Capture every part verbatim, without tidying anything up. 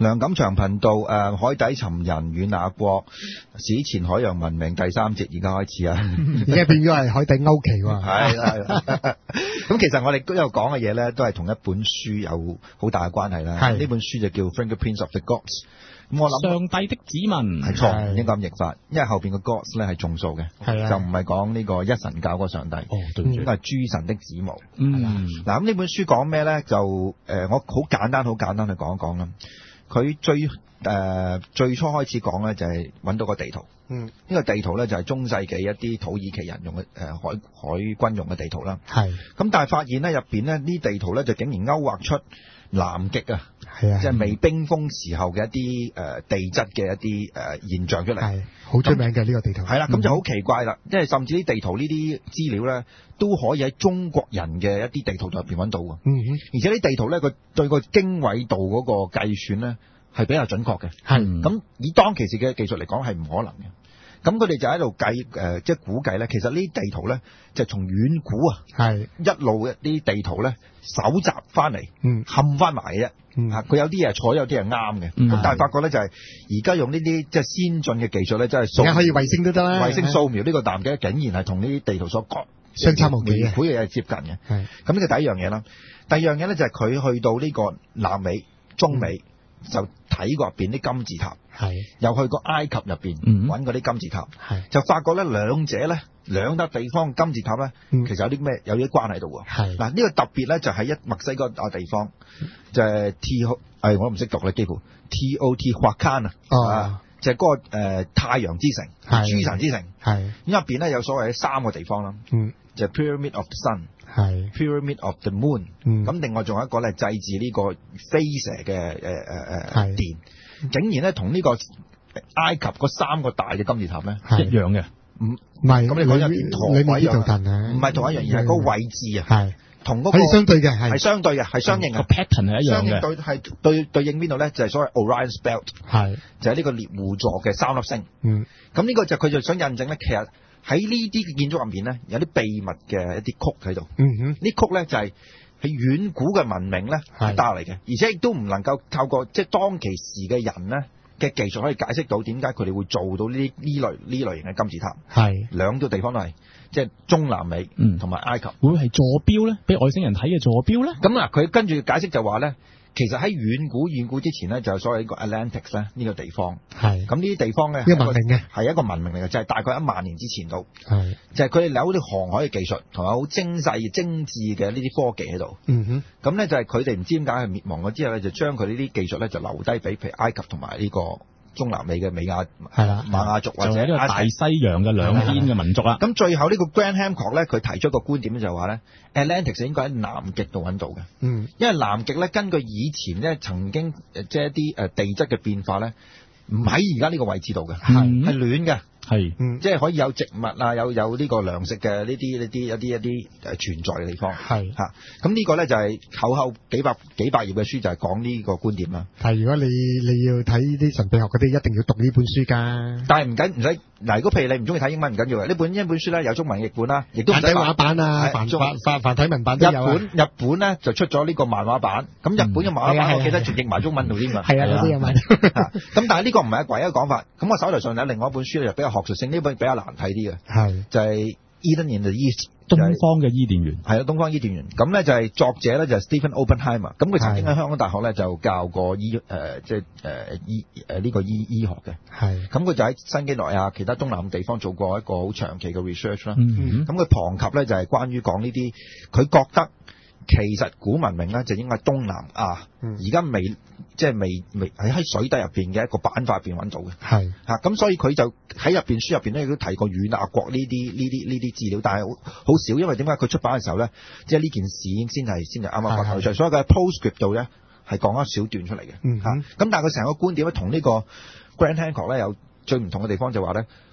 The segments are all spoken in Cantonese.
梁錦祥頻道誒、呃、海底尋人與那國史前海洋文明第三節而家開始啊！ 而家變咗係海底歐奇喎。 係啦，咁其實我哋都有講嘅嘢咧，都係同一本書有好大嘅關係啦。呢本書就叫《Fingerprints of the Gods》。咁我諗上帝的指紋係錯，應該咁譯法，因為後邊個 Gods 咧係眾數嘅，就唔係講呢個一神教嗰個上帝。哦，對唔住，應該係諸神的指模。 嗯， 嗱咁呢本書講咩咧？就誒、呃，我好簡單、好簡單去講一講啦。佢最誒、呃、最初開始講咧，就係揾到個地圖。嗯，呢、這個地圖咧就係中世紀一啲土耳其人用嘅誒、呃、海海軍用嘅地圖啦。係。咁但係發現咧入邊咧呢地圖咧就竟然勾畫出南極啊，係啊，即係未冰封時候嘅一啲誒、呃、地質嘅一啲誒、呃、現象出嚟。係，好出名嘅呢個地圖。係啦，咁就好奇怪啦，因為甚至啲地圖呢啲資料咧都可以喺中國人嘅一啲地圖入邊揾到嘅。嗯哼，而且啲地圖咧佢對個經緯度嗰個計算咧係比較準確嘅。係，咁以當其時嘅技術嚟講係唔可能嘅。咁佢哋就喺度計誒、呃，即係估計咧。其實呢啲地圖咧，就從遠古啊，係一路嘅啲地圖咧，搜集翻嚟，嗯，冚翻埋嘅啫。嗯，佢有啲嘢係錯，有啲係啱嘅。咁、嗯、但係發覺咧，就係而家用呢啲即係先進嘅技術咧，真係而家可以衛星都得啦。衛星掃描呢個南極，竟然係同呢啲地圖所講相差無幾嘅，好嘢係接近嘅。係咁呢個第一樣嘢啦。第二樣嘢咧就係佢去到呢個南美、中美。嗯就睇過入邊啲金字塔，係又去過埃及入邊揾嗰啲金字塔，係就發覺咧兩者咧兩笪地方金字塔咧、嗯，其實有啲咩有啲關係度喎。係嗱呢個特別咧就係一墨西哥啊地方，就係 T 誒、哎、我都唔識讀咧，幾乎 T O T 華坎啊，啊就係、是、嗰、那個誒、呃、太陽之城，諸神之城，係咁入邊咧有所謂嘅三個地方啦，嗯，就係、Pyramid of the Sun。係 Pyramid of the Moon，咁、嗯、另外仲有一個咧祭祀呢個飛蛇嘅誒誒誒殿，竟然咧同呢個埃及嗰三個大嘅金字塔咧一樣嘅，唔唔係咁你講有啲同位樣，唔係同一樣，而係嗰個位置啊，係同嗰個係相對嘅，係相對嘅，係相應嘅、嗯、pattern 係一樣嘅，相應對係對對應邊度咧？就係、是、所謂 Orion's Belt， 係就係、是、呢個獵戶座嘅三粒星，嗯，咁呢個就佢就想印證咧，其實。喺呢啲嘅建築入面咧，有啲秘密嘅一啲曲喺度。嗯哼，呢曲咧就係喺遠古嘅文明咧係帶嚟嘅，而且亦都唔能夠透過即係當其時嘅人咧嘅技術可以解釋到點解佢哋會做到呢呢類呢類型嘅金字塔。係兩個地方都係即係中南美，嗯，同埋埃及。會唔會係坐標咧？俾外星人睇嘅坐標咧？咁嗱，佢跟住解釋就話咧。其實喺遠古遠古之前咧，就係所謂呢個 Atlantis 咧呢個地方。係咁呢啲地方咧，一個文明嘅係一個文明嚟嘅，就係、是、大概一萬年之前度。係就係佢哋有啲航海嘅技術，同埋好精細精緻嘅呢啲科技喺度。嗯哼。咁咧就係佢哋唔知點解係滅亡咗之後咧，就將佢呢啲技術咧就留低俾譬如埃及同埋呢個中南美嘅美亞係啦馬雅族或者呢個大西洋嘅兩邊嘅民族啦。咁最後呢個 Graham Hancock 咧，佢提出一個觀點就係話咧 ，Atlantis 應該喺南極度揾到嘅。嗯，因為南極咧，根據以前咧曾經即係一啲誒地質嘅變化咧，唔喺而家呢個位置度嘅，係係暖嘅。係，嗯，即係可以有植物啊，有有呢個糧食嘅呢啲呢啲一啲一啲誒存在嘅地方。係嚇，咁呢個咧就係厚厚幾百幾百頁嘅書，就係講呢個觀點啦。但係如果你你要睇啲神秘學嗰啲，一定要讀呢本書㗎。但係唔緊唔使嗱，如果譬如你唔中意睇英文唔緊要嘅，呢本呢本書咧有中文譯本啦，亦都簡體畫版啊，繁繁繁體文版都有啊。日本日本咧就出咗呢個漫畫版，咁日本嘅漫畫版我記得仲譯埋中文度添嘛。係啊，有啲有埋。咁但係呢個唔係唯一嘅講法。咁我手頭上有另外一本書咧，就比較學術性，呢本比較難睇啲嘅，係就係、是、Eden in the East， 東方嘅伊甸園，係啊，東方伊甸園。咁咧就係作者咧就係 Stephen Oppenheimer， 咁佢曾經喺香港大學咧就教過醫誒即係誒醫誒呢個醫醫學嘅，係。咁佢就喺新幾內亞其他東南地方做過一個好長期嘅 research 啦。咁佢旁及咧就係關於講呢啲，佢覺得其實古文明咧就應該係東南亞，而家未即係未未喺喺水底入邊嘅一個板塊入邊揾到嘅，係嚇。咁所以佢就喺入邊書入邊咧亦都提過與那國呢啲呢啲呢啲資料，但係好好少，因為點解佢出版嘅時候咧，即係呢件事已經先係先係啱啱發表出嚟，所以佢喺 postscript 度咧係講一小段出嚟嘅，嚇。咁但係佢成個觀點咧同呢個 Graham Hancock 咧有最唔同嘅地方就話咧，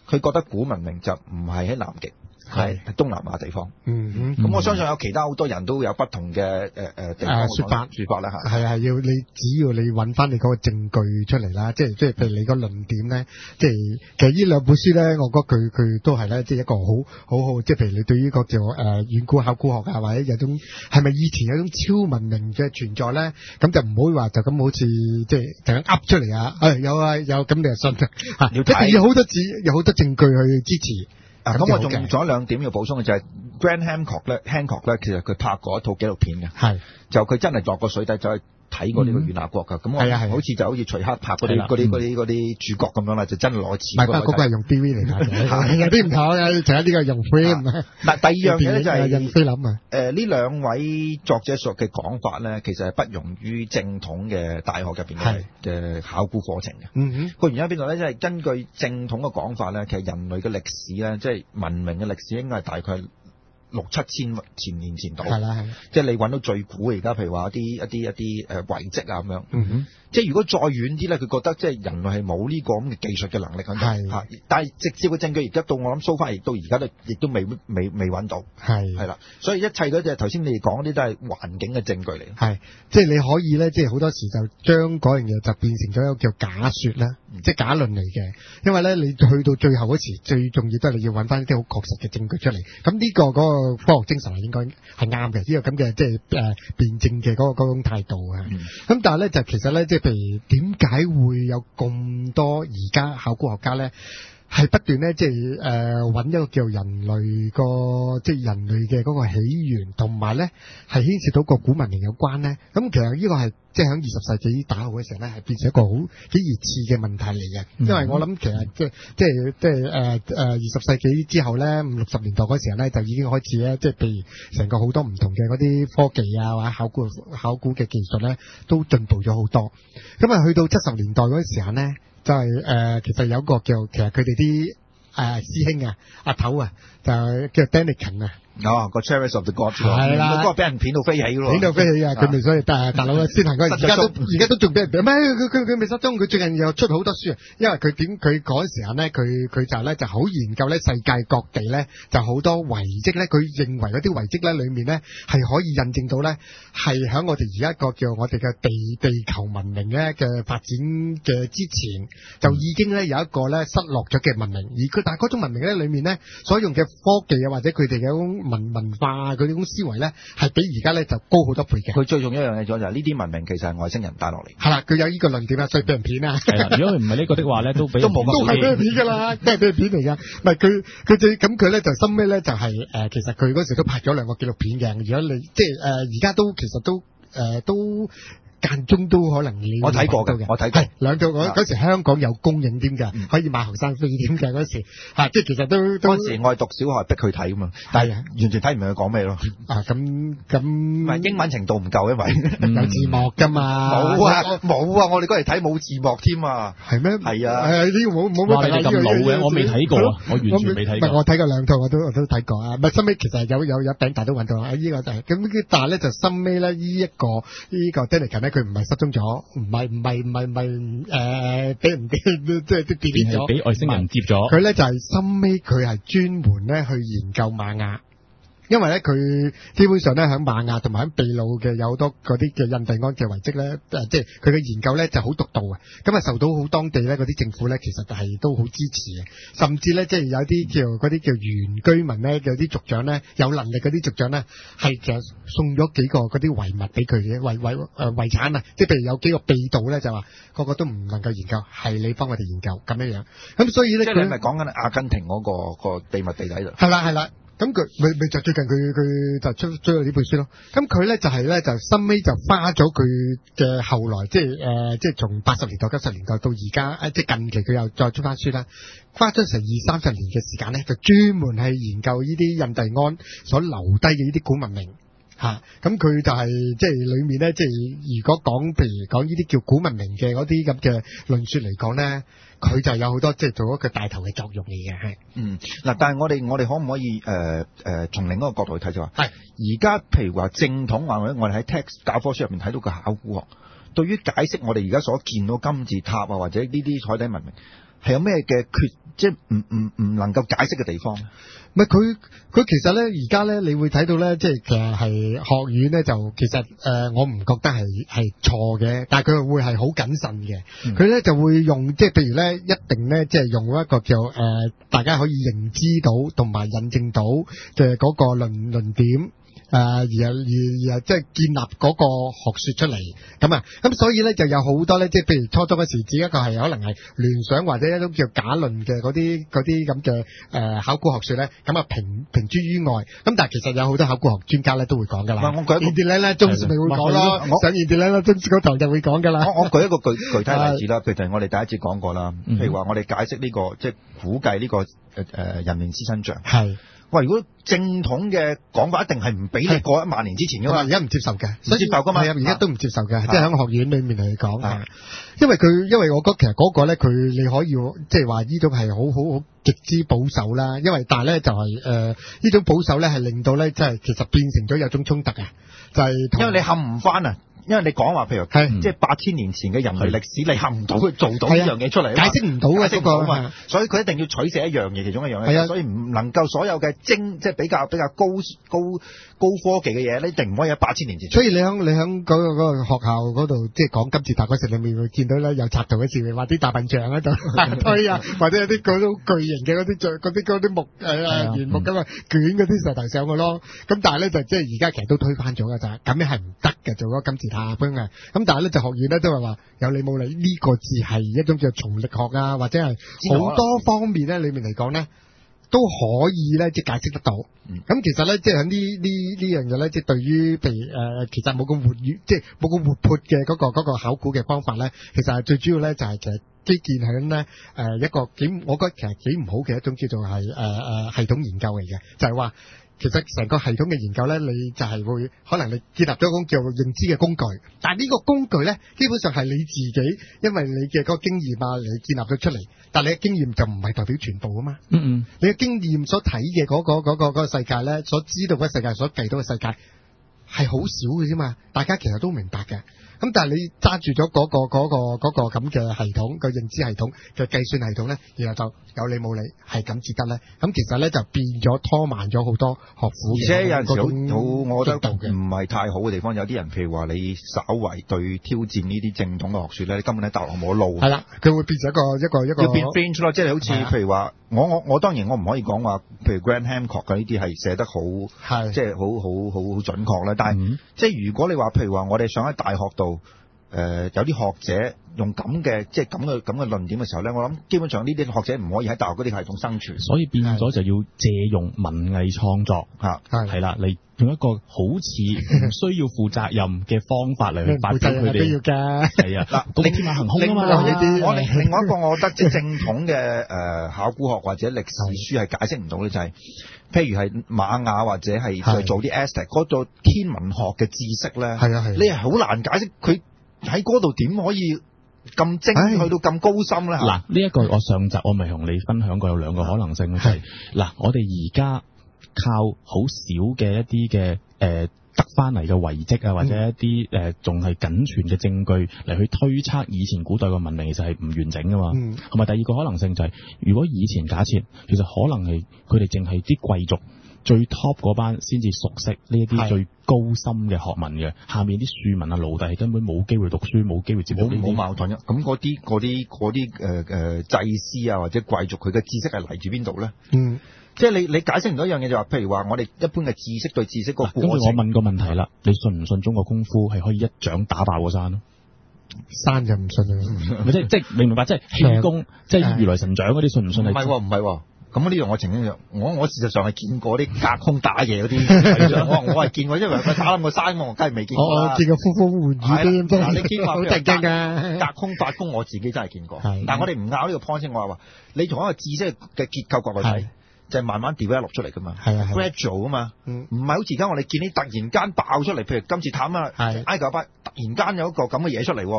佢覺得古文明就唔係喺南極。係東南亞地方， 嗯咁、嗯、我相信有其他好多人都有不同嘅誒誒地方説法説法啦嚇， 係係要你只要你揾翻你嗰個證據出嚟啦，即係即係譬如你個論點咧，即係其實呢兩本書咧，我覺得佢佢都係咧，即係一個好好好，即係譬如你對於個叫誒遠古考古學啊，或者有種係咪以前有種超文明嘅存在咧，咁就唔好話就咁好似即係就咁噏出嚟啊，誒有啊有，咁你就信嚇，一定要好多字有好多證據去支持。 咁、啊、我仲仲有兩點要補充嘅就係、是、Graham Hancock 咧 Hancock 咧，其實佢拍過一套紀錄片嘅，係就佢真係落過水底就去睇過呢個與那國㗎。咁、嗯、我係啊係好似就好似徐克拍嗰啲嗰啲嗰啲嗰啲主角咁樣啦，就真係攞錢。唔係，嗰個係用 D V 嚟拍嘅，有啲唔同嘅，就係呢個用 film。嗱，第二樣嘢咧就係用菲林啊。誒呢兩位作者所嘅講法咧，其實係不容於正統嘅大學入邊嘅嘅考古課程嘅。嗯哼，個原因喺邊度咧？即係根據正統嘅講法咧，其實人類嘅歷史咧，即係文明嘅歷史應該係大概六七千前年前度，係啦係，即係你揾到最古而家，譬如話一啲一啲一啲誒遺跡啊咁樣，嗯哼，即係如果再遠啲咧，佢覺得即係人類係冇呢個咁嘅技術嘅能力咁樣，係，但係直接嘅證據而家到我諗 so far 亦到而家都亦都未未未揾到，係係啦，所以一切嗰啲頭先你哋講嗰啲都係環境嘅證據嚟，係，即係你可以咧，即係好多時就將嗰樣嘢就變成咗一個叫假説啦，嗯、即係假論嚟嘅，因為咧你去到最後嗰時，最重要都係你要揾翻啲好確實嘅證據出嚟，咁呢、這個嗰、那個科學精神係應該係啱嘅，呢個咁嘅即係誒辯證嘅嗰個嗰種態度啊。咁、嗯、但係咧就其實咧，即係譬如點解會有咁多而家考古學家咧，係不斷咧即係誒揾一個叫人類個即係人類嘅嗰個起源，同埋咧係牽涉到個古文明有關咧。咁其實呢個係即係喺二十世紀打後嘅時候咧，係變成一個好幾熱刺嘅問題嚟嘅。因為我諗其實即係即係即係誒誒二十世紀之後咧，五六十年代嗰時候咧，就已經開始咧，即係譬如成個好多唔同嘅嗰啲科技啊，或者考古考古嘅技術咧，都進步咗好多。咁啊，去到七十年代嗰時候咧，就係、是、誒、呃，其實有一個叫其實佢哋啲誒師兄啊、阿頭啊，就叫 Daniken 啊。哦，個 Chariots of the Gods 係啦，嗰個俾人片到飛起咯，片到飛起啊！佢咪所以大大佬啊，先行嗰而家都而家都仲俾人咩？佢佢佢未失蹤，佢最近又出好多書啊！因為佢點佢嗰陣時候咧，佢佢就咧就好研究咧世界各地咧就好多遺跡咧，佢認為嗰啲遺跡咧裡面咧係可以印證到咧係喺我哋而家個叫我哋嘅地地球文明咧嘅發展嘅之前，就已經咧有一個咧失落咗嘅文明，而佢但係嗰種文明咧裡面咧所用嘅科技啊或者佢哋嘅嗰種文文化佢呢種思維咧，係比而家咧就高好多倍嘅。佢最重要一樣嘢咗就係呢啲文明其實係外星人帶落嚟。係啦，佢有呢個論點啊，所以俾人片啊。係啦，如果佢唔係呢個的話咧，都俾都冇乜。都係俾人片㗎啦，都係俾人片嚟㗎。唔係佢佢最咁佢咧就深尾咧就係、是、誒、呃，其實佢嗰時都拍咗兩個紀錄片嘅。如果你即係誒而家都其實都誒、呃、都。間中都可能你我睇過嘅，我睇過係兩套。嗰嗰時香港有公映添㗎，可以買學生飛添㗎嗰時嚇，即係其實都嗰時我係讀小學逼佢睇㗎嘛，但係完全睇唔明佢講咩咯。啊咁咁，唔係英文程度唔夠，因為有字幕㗎嘛。冇啊冇啊，我哋嗰時睇冇字幕添啊。係咩？係啊。係呢個冇冇乜。哇！你咁老嘅，我未睇過啊，我完全未睇過。唔係我睇過兩套，我都我都睇過啊。唔係收尾其實有有有餅大都揾到啊！呢個就係咁，但係咧就收尾咧呢一個呢個 Daniken佢唔係失蹤咗，唔係唔係唔係唔係誒俾人哋即係啲變咗，俾外星人接咗。佢咧就係深尾，佢係專門咧去研究瑪雅。因為咧，佢基本上咧喺瑪雅同埋喺秘魯嘅有好多嗰啲嘅印第安嘅遺跡咧，誒，即係佢嘅研究咧就好獨到啊！咁啊，受到好當地咧嗰啲政府咧，其實係都好支持嘅，甚至咧即係有啲叫嗰啲叫原居民咧，有啲族長咧有能力嗰啲族長咧，係其實送咗幾個嗰啲遺物俾佢嘅遺遺誒遺產啊！即係譬如有幾個秘道咧，就話個個都唔能夠研究，係你幫我哋研究咁樣樣。咁所以咧，即係你咪講緊阿根廷嗰個個秘密地底度？係啦係啦。咁佢咪咪就最近佢佢就出追咗呢本書咯。咁佢咧就係、是、咧就深尾就花咗佢嘅後來，即係誒、呃、即係從八十年代、九十年代到而家，即係近期佢又再出翻書啦。花咗成二三十年嘅時間咧，就專門係研究呢啲印第安所留低嘅呢啲古文明嚇。咁、啊、佢就係、是、即係裡面咧，即係如果講譬如講呢啲叫古文明嘅嗰啲咁嘅論説嚟講咧。佢就有好多即係做一個帶頭嘅作用嚟嘅，係。嗯，嗱，但係我哋我哋可唔可以誒誒、呃、從另一個角度去睇就話，係而家譬如話正統話，我哋喺 text 教科書入面睇到嘅考古學，對於解釋我哋而家所見到金字塔啊或者呢啲海底文明， 係有咩嘅缺，即係唔唔唔能夠解釋嘅地方？ 唔係佢佢其實咧，而家咧，你會睇到咧，即係其實係學院咧，就其實誒、呃，我唔覺得係係錯嘅，但係佢會係好謹慎嘅。佢咧、嗯、就會用即係譬如咧，一定咧即係用一個叫誒、呃，大家可以認知到同埋印證到嘅嗰個論論點。誒、呃，而而而即係建立嗰個學說出嚟，咁啊，咁所以咧就有好多咧，即係譬如初中嗰時，只一個係可能係聯想或者一種叫假論嘅嗰啲嗰啲咁嘅誒考古學說咧，咁啊平平諸於外。咁但係其實有好多考古學專家咧都會講噶啦。我舉一個現代咧，中史咪會講咯，上現代咧，中史嗰堂就會講噶啦。 我我舉一個具具體例子啦，譬如我哋第一節講過啦，譬如話我哋解釋呢、這個即係估計呢、這個誒誒、呃、人面獅身像係。 喂，如果正統嘅講法一定係唔俾你過一萬年之前噶嘛， 而家唔接受嘅， 唔接受噶嘛， 而家都唔接受嘅，即係喺學院裏面嚟講，因為佢因為我覺得其實嗰個咧，佢你可以即係話呢種係好好好極之保守啦，因為但係咧就係誒呢種保守咧係令到咧即係其實變成咗有種衝突啊，就係、是、 因為你冚唔翻啊。因為你講話，譬如係即係八千年前嘅人類歷史，你冚唔到佢做到呢樣嘢出嚟， 解釋唔到嘅， 解釋唔到嘛。所以佢一定要取捨一樣嘢，其中一樣嘢。係啊，所以唔能夠所有嘅精，即係比較比較高高高科技嘅嘢，你一定唔可以喺八千年前。 所以你喺你喺嗰個嗰個學校嗰度，即係講金字塔嗰時，你會見到咧有插圖嘅時，話啲大笨象喺度推啊，或者有啲嗰種巨型嘅嗰啲象、嗰啲嗰啲木誒誒原木咁啊捲嗰啲石頭上去咯。咁但係咧就即係而家其實都推翻咗㗎咋，咁樣係唔得嘅，做嗰個金字塔。啊，咁咁但係咧就學院咧都係話有理冇理呢個字係一種叫重力學啊，或者係好多方面咧裏面嚟講咧都可以咧即係解釋得到。咁、嗯、其實咧即係喺呢呢呢樣嘢咧，即係對於譬如誒、呃、其實冇咁活躍，即係冇咁活潑嘅嗰個嗰、嗰個考古嘅方法咧，其實係最主要咧就係其實基建喺咧誒一個幾，我覺得其實幾唔好嘅一種叫做係誒誒系統研究嚟嘅，就係、是、話。其實成個系統嘅研究咧，你就係會可能你建立咗一種叫認知嘅工具，但係呢個工具咧，基本上係你自己，因為你嘅嗰個經驗啊，你建立咗出嚟，但係你嘅經驗就唔係代表全部啊嘛。嗯嗯，你嘅經驗所睇嘅嗰個嗰個嗰個世界咧，所知道嘅世界，所計到嘅世界係好少嘅啫嘛，大家其實都明白嘅。咁但係你揸住咗嗰個嗰個嗰個咁嘅系統個認知系統嘅計算系統咧，然後就有理冇理係咁至得咧。咁其實咧就變咗拖慢咗好多學府嘅。而且有陣時好，我覺得唔係太好嘅地方，有啲人譬如話你稍為對挑戰呢啲正統嘅學說咧，你根本喺大陸冇路。係啦，佢會變成一個一個一個。 要變 fringe 咯，即係好似譬如話，我我我當然我唔可以講話，譬如 Graham Hancock 嘅呢啲係寫得好，即係好好好好準確啦。但係、嗯、即係如果你話譬如話，我哋想喺大學度。誒、呃、有啲學者用咁嘅即係咁嘅咁嘅論點嘅時候咧，我諗基本上呢啲學者唔可以喺大學嗰啲系統生存， 所以變咗就要借用文藝創作嚇係啦，你用一個好似唔需要負責任嘅方法嚟去發表佢哋， 要㗎係啊嗱，你天馬行空啊嘛呢啲。 我另另外一個我覺得即係正統嘅誒、呃、考古學或者歷史書係解釋唔到咧，就係、是、譬如係瑪雅或者係再做啲 Aztec 嗰個天文學嘅知識咧，係啊係，你係好難解釋佢。喺嗰度點可以咁精去到咁高深咧？ 嗱，呢一個我上集我咪同你分享過有兩個可能性咧，就係嗱，我哋而家靠好少嘅一啲嘅誒得翻嚟嘅遺跡啊，或者一啲誒仲係僅存嘅證據嚟去推測以前古代嘅文明其實係唔完整噶嘛。同、嗯、埋第二個可能性就係、是，如果以前假設其實可能係佢哋淨係啲貴族。最 top 嗰班先至熟悉呢一啲最高深嘅學問嘅，下面啲庶民啊奴隸根本冇機會讀書，冇機會接觸呢啲。 冇矛盾啊！咁嗰啲嗰啲嗰啲誒誒祭司啊或者貴族，佢嘅知識係嚟自邊度咧？嗯，即係你你解釋唔到一樣嘢就話，譬如話我哋一般嘅知識對知識個過程。跟住我問個問題啦，你信唔信中國功夫係可以一掌打爆個山咯？ 山就唔信啦， 即係即係明唔明白？即係氣功，即係如來神掌嗰啲，信唔信係？ 唔係喎，唔係喎。咁呢樣我曾經我我事實上係見過啲隔空打嘢嗰啲，我我係見過，因為佢打冧個山，我梗係未見過啦。 我見過呼風喚雨啲， 嗱你見過好突勁㗎。 隔空發功，我自己真係見過。但係我哋唔拗呢個 point 先，我話話你從一個知識嘅結構角度睇，就係慢慢 develop 出嚟㗎嘛 ，gradual 啊嘛，唔係好似而家我哋見啲突然間爆出嚟，譬如金字塔啊，埃及巴突然間有一個咁嘅嘢出嚟。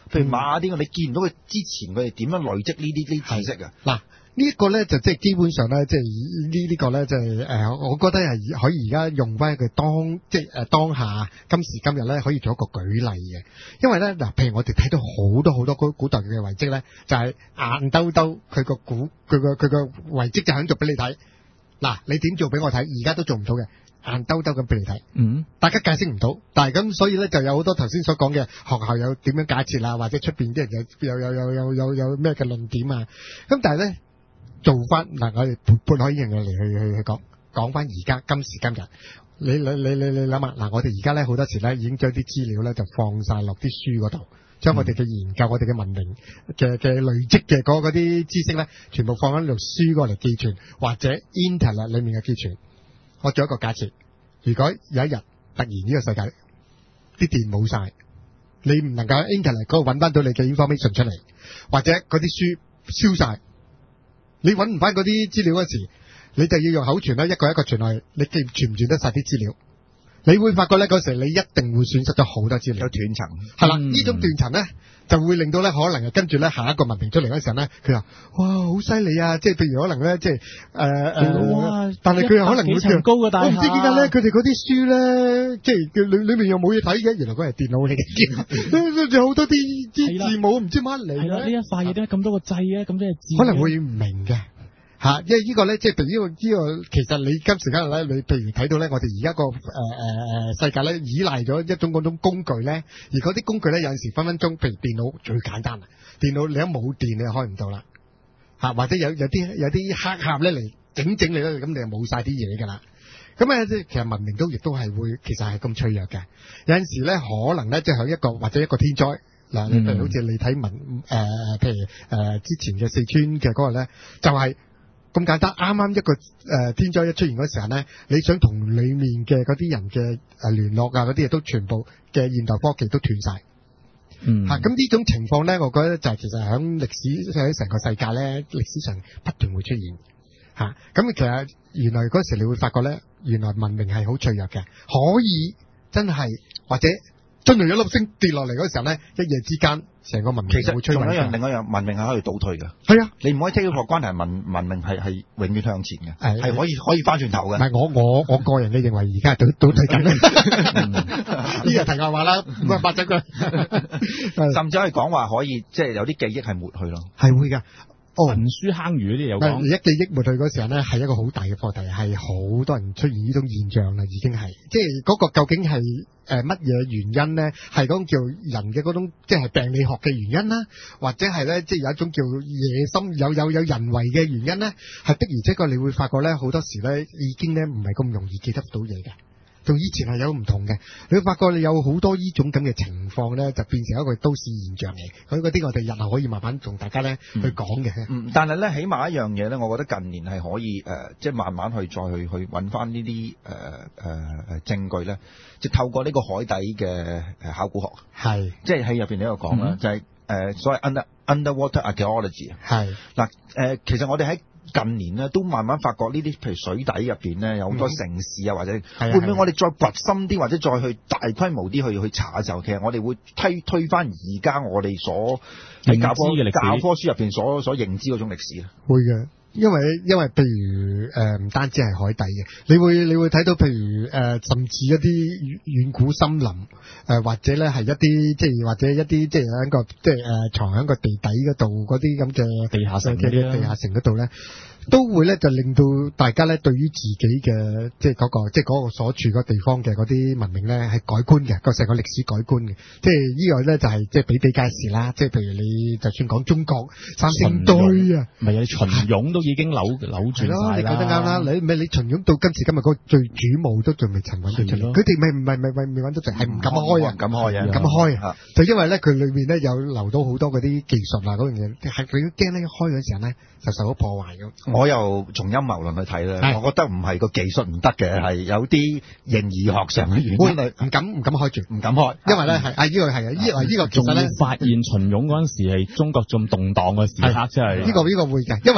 譬如馬啲，你見唔到佢之前佢哋點樣累積呢啲呢啲知識啊？ 嗱。呢一個咧就即係基本上咧，即係呢呢個咧就係誒，我覺得係可以而家用翻佢當即係誒當下今時今日咧，可以做一個舉例嘅。因為咧嗱，譬如我哋睇到好多好多古古代嘅遺跡咧，就係硬兜兜佢個古佢個佢個遺跡就肯做俾你睇。嗱，你點做俾我睇？而家都做唔到嘅，硬兜兜咁俾你睇。嗯，大家解釋唔到，但係咁所以咧就有好多頭先所講嘅學校有點樣假設啊，或者出邊啲人有有有有有有有咩嘅論點啊。咁但係咧。做翻嗱，我哋撥撥開呢樣嘢嚟去去去講講翻而家今時今日，你你你你你諗下嗱，我哋而家咧好多時咧已經將啲資料咧就放晒落啲書嗰度，將我哋嘅研究、嗯、我哋嘅文明嘅嘅累積嘅嗰嗰啲知識咧，全部放喺度書過嚟寄存，或者 Internet 裏面嘅寄存。我做一個假設，如果有一日突然呢個世界啲電冇晒，你唔能夠喺 Internet 嗰度揾翻到你嘅 information 出嚟，或者嗰啲書燒晒。你揾唔翻嗰啲資料嗰時，你就要用口傳啦，一個一個傳落去，你記傳唔傳得晒啲資料？你會發覺咧嗰時你一定會損失咗好多資料。有斷層，係啦，呢、嗯、種斷層咧就會令到咧可能係跟住咧下一個文明出嚟嗰時候咧，佢話哇好犀利啊！即係譬如可能咧即係誒誒，但係佢又可能會長高嘅大廈，我唔知點解咧，佢哋嗰啲書咧，即係裏裏面又冇嘢睇嘅，原來佢係電腦嚟嘅，仲有好多啲啲字母唔知乜嚟。係啦，呢一塊嘢點解咁多個掣嘅？咁即係字可能會唔明嘅。吓，因為呢個咧，即係譬如呢個呢個，其實你今時今日咧，你譬如睇到咧，我哋而家個誒誒誒世界咧，依賴咗一種嗰種工具咧，而嗰啲工具咧，有陣時分分鐘，譬如電腦最簡單啦，電腦你一冇電你就開唔到啦，吓，或者有有啲有啲黑客咧嚟整整你咧，咁你就冇晒啲嘢噶啦。咁啊，即係其實文明都亦都係會，其實係咁脆弱嘅。有陣時咧，可能咧，即係響一個或者一個天災嗱，你譬如好似你睇文誒、呃，譬如誒、呃、之前嘅四川嘅嗰個咧，就係、是。咁簡單，啱啱一個誒、呃、天災一出現嗰時候咧，你想同裏面嘅嗰啲人嘅誒聯絡啊，嗰啲嘢都全部嘅現代科技都斷晒。嗯，嚇咁呢種情況咧，我覺得就係其實喺歷史喺成個世界咧，歷史上不斷會出現嚇。咁、啊、其實原來嗰時你會發覺咧，原來文明係好脆弱嘅，可以真係或者真係一粒星跌落嚟嗰時候咧，一夜之間。成個文明其實仲有一樣，另外一樣文明係可以倒退嘅。係啊，你唔可以 take 個關係文文明係係永遠向前嘅，係可以可以翻轉頭嘅。唔係我我我個人嘅認為，而家係倒倒退緊。呢個題外話啦，唔係八仔佢，甚至可以講話可以即係有啲記憶係抹去咯，係會㗎。哦，文書坑儒嗰啲有講，一記憶抹去嗰時候咧，係一個好大嘅課題，係好多人出現呢種現象啦，已經係，即係嗰個究竟係誒乜嘢原因咧？係嗰種叫人嘅嗰種，即係病理學嘅原因啦，或者係咧，即係有一種叫野心，有有有人為嘅原因咧，係的而且確你會發覺咧，好多時咧已經咧唔係咁容易記得到嘢嘅。同以前係有唔同嘅，你會發覺你有好多呢種咁嘅情況咧，就變成一個都市現象嚟。咁嗰啲我哋日後可以慢慢同大家咧去講嘅。嗯，但係咧，起碼一樣嘢咧，我覺得近年係可以誒、呃，即係慢慢去再去去揾翻呢啲誒誒誒證據咧，即係透過呢個海底嘅誒考古學，係即係喺入邊你有講啦，就係、是、誒、呃、所謂 under underwater archaeology。係嗱誒，其實我哋喺近年咧都慢慢發覺呢啲，譬如水底入邊咧有好多城市啊，或者會唔會我哋再掘深啲，或者再去大規模啲去去查嘅時候，其實我哋會推推翻而家我哋所喺教科教科書入邊所所認知嗰種歷史咧。會嘅，因為因為譬如誒唔、呃、單止係海底嘅，你會你會睇到譬如誒、呃、甚至一啲遠古森林誒、呃、或者咧係一啲即係或者一啲即係喺個即係誒藏喺個地底嗰度嗰啲咁嘅地下城嘅地下城嗰度咧。都會咧就令到大家咧對於自己嘅即係嗰個即係嗰個所處個地方嘅嗰啲文明咧係改觀嘅，個成個歷史改觀嘅。即係呢個咧就係即係比比皆是啦。即係譬如你就算講中國三星堆啊，唔係啊，秦俑都已經扭扭轉晒啦。你講得啱啦，你唔係你秦俑到今時今日嗰個最主墓都仲未尋揾到出嚟，佢哋咪唔係唔係未揾到出嚟，係唔敢開啊，唔敢開啊，唔敢開啊。就因為咧佢裏面咧有留到好多嗰啲技術啊嗰樣嘢，係佢驚咧一開嗰時候咧就受到破壞咁。我又從陰謀論去睇咧，我覺得唔係個技術唔得嘅，係有啲形而學上嘅原因。唔敢唔敢開住，唔敢開，因為咧係啊呢個係啊呢個呢個其實咧發現秦俑嗰陣時係中國咁動盪嘅時刻，即係呢個呢個會嘅，因為咧佢佢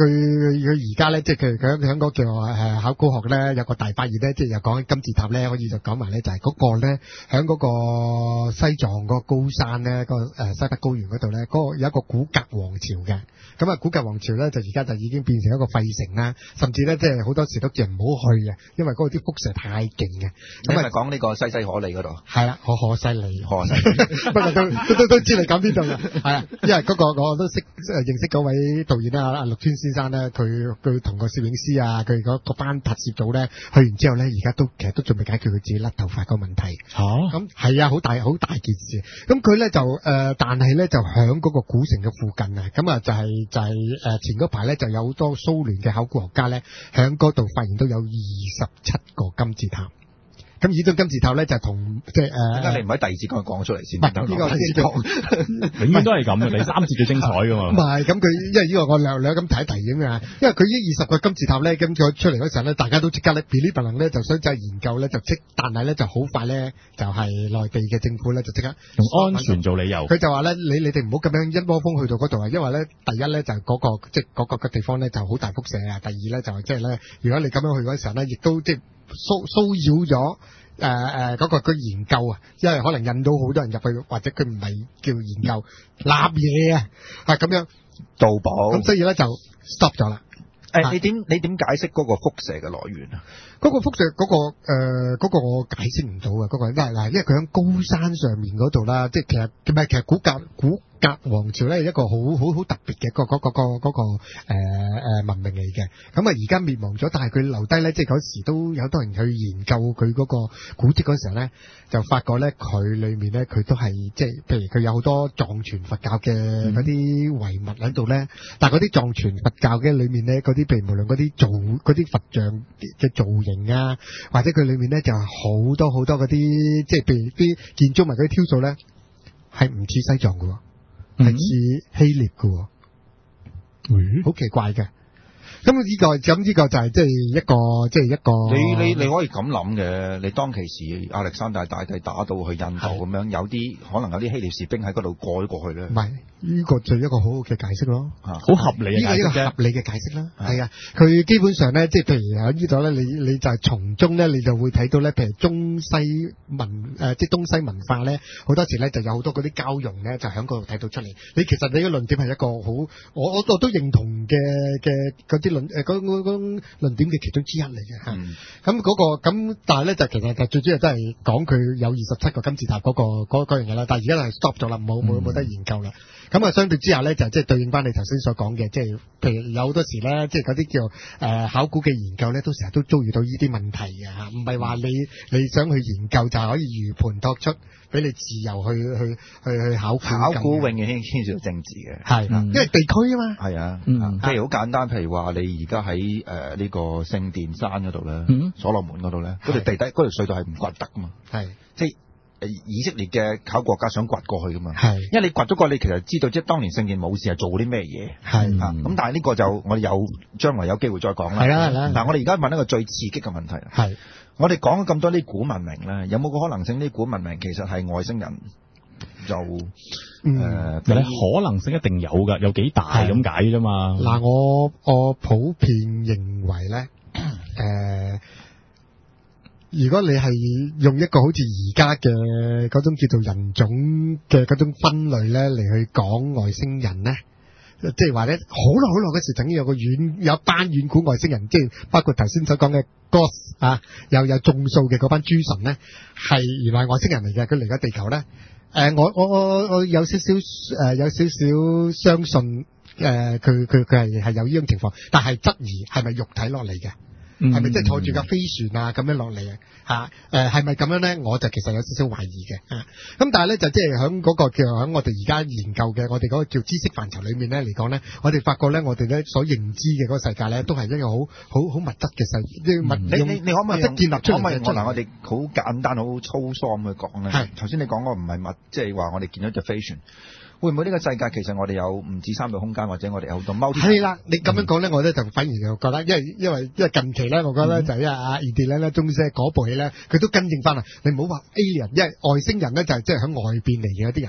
佢佢而家咧，即係佢佢喺嗰個叫誒考古學咧有個大發現咧，即係又講金字塔咧，可以就講埋咧就係嗰個咧喺嗰個西藏嗰個高山咧，個誒西北高原嗰度咧，嗰個有一個古格王朝嘅。咁啊，古格王朝咧就而家就已經變成一個廢城啦，甚至咧即係好多時都叫人唔好去嘅，因為嗰個啲輻射太勁嘅。 咁咪講呢個西西可里嗰度？ 係啦，可可西里， 可西里。 不過都都都都知你講邊度嘅，係啊，因為嗰個我都識誒認識嗰位導演啦，阿陸川先生咧，佢佢同個攝影師啊，佢嗰個班拍攝組咧，去完之後咧，而家都其實都仲未解決佢自己甩頭髮個問題。 嚇、啊， 咁係啊，好大好大件事。咁佢咧就誒、呃，但係咧就響嗰個古城嘅附近啊，咁啊就係、是、就係、是、誒、呃、前嗰排咧就有好多蘇聯嘅考古學家咧，響嗰度發現到有二十七個金字塔。咁呢種金字塔咧就同即係誒， 點解你唔喺第二節講講出嚟先？ 唔係呢個先講， 永遠都係咁嘅，第三節最精彩噶嘛。 唔係咁佢，因為呢個我略略咁睇一提咁啊。因為佢呢二十個金字塔咧，咁佢出嚟嗰陣咧，大家都即刻咧，噼哩啪啦咧就想就研究咧，就即，但係咧就好快咧，就係內地嘅政府咧就即刻用安全做理由。 佢就話咧，你你哋唔好咁樣一窩蜂去到嗰度啊，因為咧第一咧就係嗰個即係嗰個嘅地方咧就好大輻射啊，第二咧就係即係咧，如果你咁樣去嗰陣時候咧，亦都即係騷騷擾咗。誒誒嗰個佢研究啊，因為可能引到好多人入去，或者佢唔係叫研究立嘢啊，係咁樣盜寶， 咁所以咧就 stop 咗啦。 誒、欸，你點你點解釋嗰個輻射嘅來源啊？ 嗰個輻射嗰、嗰個誒嗰、呃嗰個我解釋唔到啊，嗰、嗰個因為嗱，因為佢喺高山上面嗰度啦，即係其實唔係其實古格古格王朝咧係一個好好好特別嘅個嗰個個嗰個誒誒文明嚟嘅。咁啊而家滅亡咗，但係佢留低咧，即係嗰時都有好多人去研究佢嗰個古蹟嗰時候咧，就發覺咧佢裏面咧佢都係即係譬如佢有好多藏傳佛教嘅嗰啲遺物喺度咧，但係嗰啲藏傳佛教嘅裏面咧嗰啲譬如無論嗰啲造嗰啲佛像嘅造型啊，或者佢裏面咧就係好多好多嗰啲即係譬如啲建築物嗰啲雕塑咧，係唔似西藏嘅，係似希臘嘅，嗯，好奇怪嘅。咁呢個咁呢個就係即係一個即係一個。 你你你可以咁諗嘅，你當其時亞歷山大大帝打到去印度咁樣，有啲可能有啲希臘士兵喺嗰度過咗過去咧。 唔係，呢個就係一個好好嘅解釋咯， 好合理嘅解釋啫。 呢個一個合理嘅解釋啦，係啊，佢基本上咧，即係譬如喺呢度咧，你你就係從中咧，你就會睇到咧，譬如中西文誒，即係東西文化咧，好多時咧就有好多嗰啲交融咧，就喺嗰度睇到出嚟。你其實你嘅論點係一個好，我我我都認同嘅嘅嗰啲。論誒嗰嗰嗰論點嘅其中之一嚟嘅嚇，咁嗰個咁，但係咧就其實就最主要都係講佢有二十七個金字塔嗰個嗰嗰樣嘢啦，但係而家係 stop 咗啦，冇冇冇得研究啦。咁啊，相對之下咧就即係對應翻你頭先所講嘅，即係譬如有好多時咧，即係嗰啲叫誒考古嘅研究咧，都成日都遭遇到呢啲問題嘅嚇，唔係話你你想去研究就可以如盤托出，俾你自由去去去去考古。 考古永遠牽牽涉到政治嘅， 係，因為地區啊嘛。 係啊，譬如好簡單，譬如話你而家喺誒呢個聖殿山嗰度咧，所羅門嗰度咧，嗰條地底嗰條隧道係唔掘得噶嘛，係，即係以色列嘅考古學家想掘過去噶嘛，係，因為你掘咗過，你其實知道即係當年聖殿冇事係做啲咩嘢，係，咁但係呢個就我哋有將來有機會再講啦，係啦係啦。嗱，我哋而家問一個最刺激嘅問題，係，我哋講咗咁多啲古文明咧，有冇個可能性呢啲古文明其實係外星人？就誒， 嗯呃、可能性一定有㗎，有幾大咁解啫嘛。 嗱，我我普遍認為咧，誒、呃，如果你係用一個好似而家嘅嗰種叫做人種嘅嗰種分類咧嚟去講外星人咧，即係話咧，好耐好耐嗰時曾經有個遠有一班遠古外星人，即係包括頭先所講嘅 Ghost 啊，又有眾數嘅嗰班諸神咧，係原來外星人嚟嘅，佢嚟咗地球咧。誒、呃，我我我我有少少誒、呃，有少少相信誒，佢佢佢係係有呢種情況，但係質疑係咪肉體落嚟嘅，係咪即係坐住架飛船啊咁樣落嚟啊？嚇誒係咪咁樣咧？我就其實有少少懷疑嘅啊。咁但係咧就即係喺嗰個叫喺我哋而家研究嘅我哋嗰個叫知識範疇裏面咧嚟講咧，我哋發覺咧我哋咧所認知嘅嗰個世界咧都係一個好好好物質嘅世界，即係物你你你可唔可以即係建立出嚟嘅。 嗱，我哋好簡單好粗疏咁去講咧。係頭先你講嗰個唔係物，即係話我哋見到隻飛船。會唔會呢個世界其實我哋有唔止三度空間，或者我哋有好多multi？係啦，你咁樣講咧，我咧就反而就覺得，因為因為因為近期咧，我覺得就係阿 Eddie 咧，中西嗰部戲咧，佢都跟正翻啦。你唔好話 alien，因為外星人咧就係即係喺外邊嚟嘅一啲人，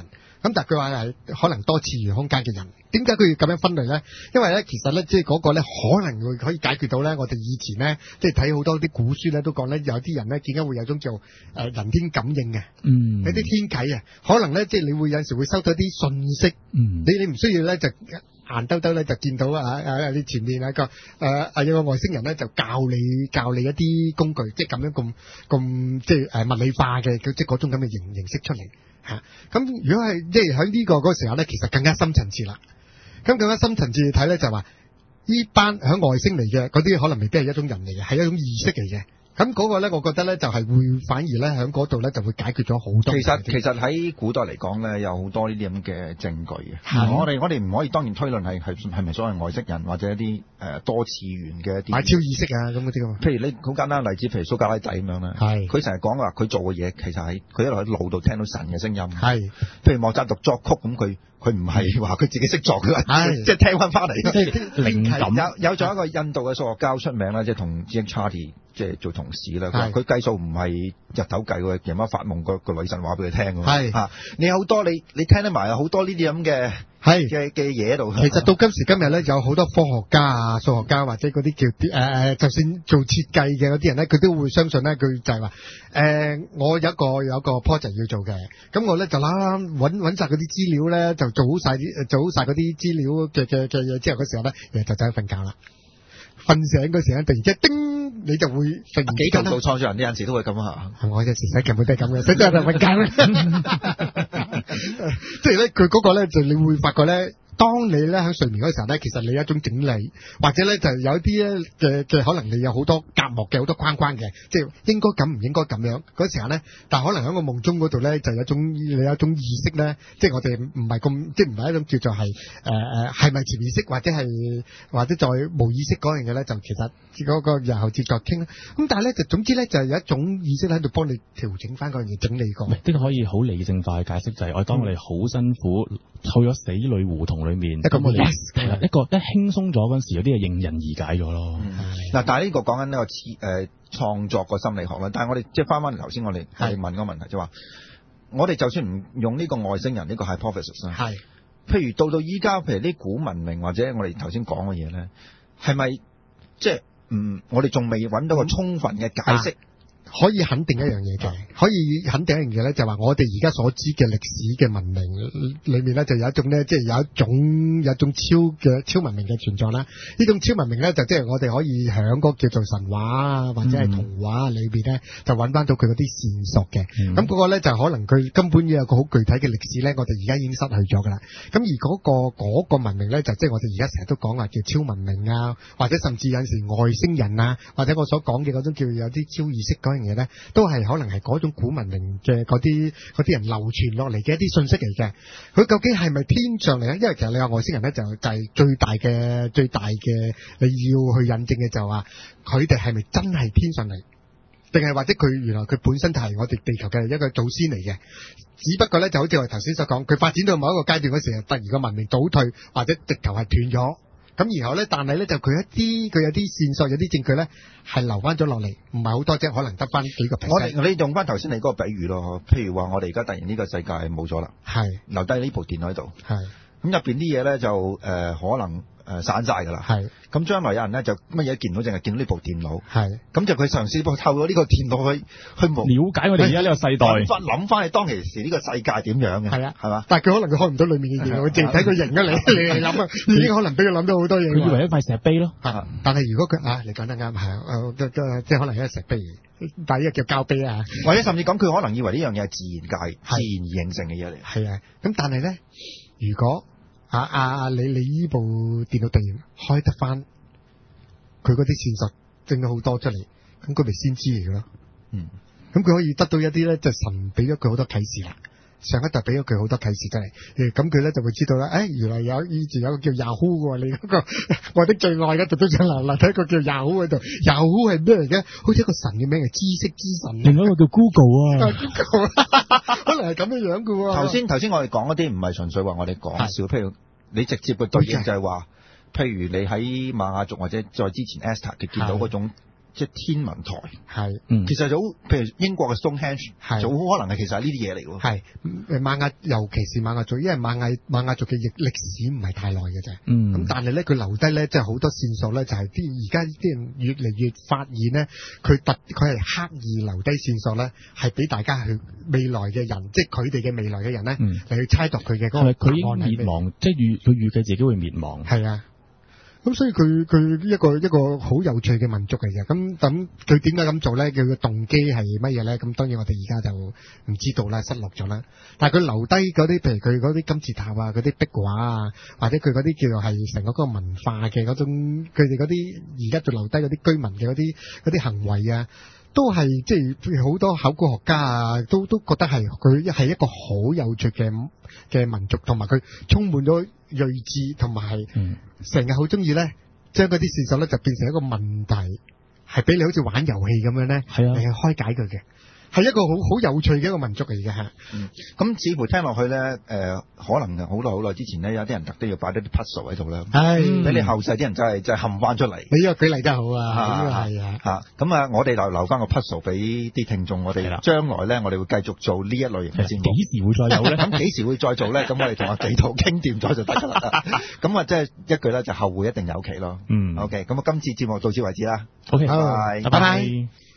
咁但係佢話係可能多次元空間嘅人，點解佢要咁樣分類咧？因為咧，其實咧，即係嗰個咧，可能會可以解決到咧，我哋以前咧，即係睇好多啲古書咧，都講咧，有啲人咧，點解會有種叫誒人天感應嘅， 嗯， 有啲天啟啊，可能咧，即係你會有時會收到啲信息， 嗯， 你你唔需要咧就眼兜兜咧就見到啊啊你前面一個誒啊有個外星人咧就教你教你一啲工具，即係咁樣咁咁即係誒物理化嘅，即係嗰種咁嘅形形式出嚟。吓，咁、啊、如果係即係喺呢個嗰個時候咧，其實更加深層次啦。咁更加深層次去睇咧，就話呢班響外星嚟嘅嗰啲，可能未必係一種人嚟嘅，係一種意識嚟嘅。咁嗰個咧，我覺得咧就係會反而咧喺嗰度咧就會解決咗好多。 其實其實喺古代嚟講咧，有好多呢啲咁嘅證據嘅。 係我哋我哋唔可以當然推論係係係咪所謂外星人或者一啲誒、呃、多次元嘅一啲。 買超意識啊咁嗰啲㗎嘛。 譬如你好簡單例子，譬如蘇格拉底咁樣啦。 係。佢成日講話佢做嘅嘢，其實係佢一路喺腦度聽到神嘅聲音。 係。 譬如莫扎特作曲咁，佢佢唔係話佢自己識作嘅，即係聽翻翻嚟。 即係靈感。 有有咗一個印度嘅數學家出名啦，即係同 G. Charlie 即係做同事啦。佢計數唔係日頭計喎，夜晚發夢個個女神話俾佢聽㗎。係啊，你有好多你你聽得埋有好多呢啲咁嘅係嘅嘅嘢喺度。其實到今時今日咧，有好多科學家啊、數學家或者嗰啲叫啲誒誒，就算做設計嘅嗰啲人咧，佢都會相信咧，佢就係話誒，我有一個有一個 project 要做嘅，咁我咧就啦揾揾曬嗰啲資料咧，就做好曬啲做好曬嗰啲資料嘅嘅嘅嘢之後嗰時候咧，誒就走去瞓覺啦。瞓醒嗰時咧，突然之間叮，你就會突然幾度做創作人啲有陣時都會咁啊！ 我有時使根本都係咁嘅，所以真係瞓覺啦。即係咧，佢嗰個咧就你會發覺咧。當你咧喺睡眠嗰時候咧，其實你有一種整理，或者咧就有一啲咧嘅嘅可能你有好多隔膜嘅好多框框嘅，即係應該咁唔應該咁樣嗰時候咧，但係可能喺個夢中嗰度咧就有一種你有一種意識咧，即係我哋唔係咁即係唔係一種叫做係誒誒係咪潛意識或者係或者再無意識嗰樣嘢咧，就其實嗰個日後接再傾啦。咁但係咧就總之咧就有一種意識喺度幫你調整翻嗰樣嘢，整理過。 呢個可以好理性化嘅解釋就係、是、我當我哋好辛苦去咗死裏胡同裏面， 一個冇 yes 係啦，一個一輕鬆咗嗰陣時，有啲嘢迎刃而解咗咯。 嗱、嗯，但係呢個講緊呢個誒創作個心理學啦。但係我哋即係翻翻嚟頭先，我哋我哋問個問題就話，我哋就算唔用呢個外星人呢、呢個 hypothesis 啦，係，譬如到到依家，譬如啲古文明或者我哋頭先講嘅嘢咧，係咪即係嗯，我哋仲未揾到個充分嘅解釋？啊可以肯定一樣嘢嘅，可以肯定一樣嘢咧，就係話我哋而家所知嘅歷史嘅文明裏面咧，就有一種咧，即係有一種有一種超嘅超文明嘅存在啦。呢種超文明咧，就即係我哋可以響嗰個叫做神話啊，或者係童話裏邊咧，就揾翻到佢嗰啲線索嘅。咁、嗯、嗰個咧就可能佢根本要有個好具體嘅歷史咧，我哋而家已經失去咗噶啦。咁而嗰、嗰個嗰、嗰個文明咧，就即係我哋而家成日都講話叫超文明啊，或者甚至有陣時外星人啊，或者我所講嘅嗰種叫有啲超意識嗰嘢咧，都係可能係嗰種古文明嘅嗰啲嗰啲人流傳落嚟嘅一啲信息嚟嘅。佢究竟係咪天上嚟咧？因為其實你話外星人咧，就就係最大嘅最大嘅你要去印證嘅就係話，佢哋係咪真係天上嚟，定係或者佢原來佢本身就係我哋地球嘅一個祖先嚟嘅？只不過咧就好似我頭先所講，佢發展到某一個階段嗰時候，突然個文明倒退，或者直頭係斷咗。咁然後咧，但係咧就佢一啲佢有啲線索，有啲證據咧係留翻咗落嚟，唔係好多啫，可能得翻幾個 percent。我哋你用翻頭先你嗰個比喻咯，譬如話我哋而家突然呢個世界冇咗啦，係留低呢部電腦喺度，係咁入邊啲嘢咧就誒、呃、可能。誒、呃，散晒噶啦，係咁將來有人咧就乜嘢見到，淨係見到呢部電腦，係咁就佢嘗試透過呢個電腦去去了解我哋而家呢個世代， 諗翻你當其時呢個世界點樣嘅，係啊，係嘛？但係佢可能佢開唔到裏面嘅嘢，佢淨係睇個形啊，你你諗啊，已經可能俾佢諗到好多嘢。 佢以為一塊石碑咯， 啊、但係如果佢啊，你講得啱，係誒，即係可能一個石碑，但係呢個叫膠碑啊， 或者甚至講佢可能以為呢樣嘢係自然界、自然而形成嘅嘢嚟，係啊。咁但係咧，如果啊啊！你你呢部電腦突然開得翻，佢嗰啲線索整咗好多出嚟，咁佢咪先知嚟嘅咯。嗯，咁佢可以得到一啲咧，就神俾咗佢好多啟示啦。上一代俾咗佢好多啟示出嚟，咁佢咧就會知道啦。誒、哎，原來有以前有個叫 Yahoo 嘅，你嗰、那個我的最愛嘅，就都想嚟嚟睇個叫 Yahoo 喺度。Yahoo 係咩嚟嘅？好似一個神嘅名，係知識之神。另外一個叫 Google 啊，Google 可能係咁樣樣嘅喎。頭先頭先我哋講嗰啲唔係純粹話我哋講笑，譬如你直接嘅對應就係話，譬如你喺瑪雅族或者再之前 Esther 佢見到嗰種即係天文台， 係， 嗯， 其實就好，譬如英國嘅 Stonehenge， 係就好可能係其實係呢啲嘢嚟㗎。 係誒瑪雅，尤其是瑪雅族，因為瑪雅瑪雅族嘅歷歷史唔係太耐嘅啫。 嗯， 咁但係咧，佢留低咧，即係好多線索咧，就係啲而家啲人越嚟越發現咧，佢特佢係刻意留低線索咧，係俾大家去未來嘅人，即係佢哋嘅未來嘅人咧，嚟、嗯、去猜度佢嘅嗰個答案係咩？ 佢已經滅亡，即係預佢預計自己會滅亡。 係啊。咁所以佢佢一個一個好有趣嘅民族嚟嘅，咁咁佢點解咁做咧？佢嘅動機係乜嘢咧？咁當然我哋而家就唔知道啦，失落咗啦。但係佢留低嗰啲，譬如佢嗰啲金字塔啊，嗰啲壁畫啊，或者佢嗰啲叫做係成個嗰個文化嘅嗰種，佢哋嗰啲而家就留低嗰啲居民嘅嗰啲嗰啲行為啊，都係即係好多考古學家啊，都都覺得係佢係一個好有趣嘅嘅民族，同埋佢充滿咗睿智，同埋係成日好中意咧，將嗰啲線索咧就變成一個問題，係俾你好似玩遊戲咁樣咧，嚟去開解佢嘅。係一個好好有趣嘅一個民族嚟嘅嚇。 嗯，咁似乎聽落去咧，誒、呃，可能好耐好耐之前咧，有啲人特登要擺啲 puzzle 喺度啦。係，俾你後世啲人真係真係冚翻出嚟。你呢個舉例真係好啊，係啊。嚇，咁啊，我哋就留翻個 puzzle 俾啲聽眾，我哋將來咧，我哋會繼續做呢一類型嘅節目。 幾時會再有咧？ 咁幾時會再做咧？咁我哋同阿地圖傾掂咗就得㗎啦。咁啊，即係一句咧，就後會一定有期咯。嗯。OK，咁啊，今次節目到此為止啦。 OK， 拜拜。 拜拜。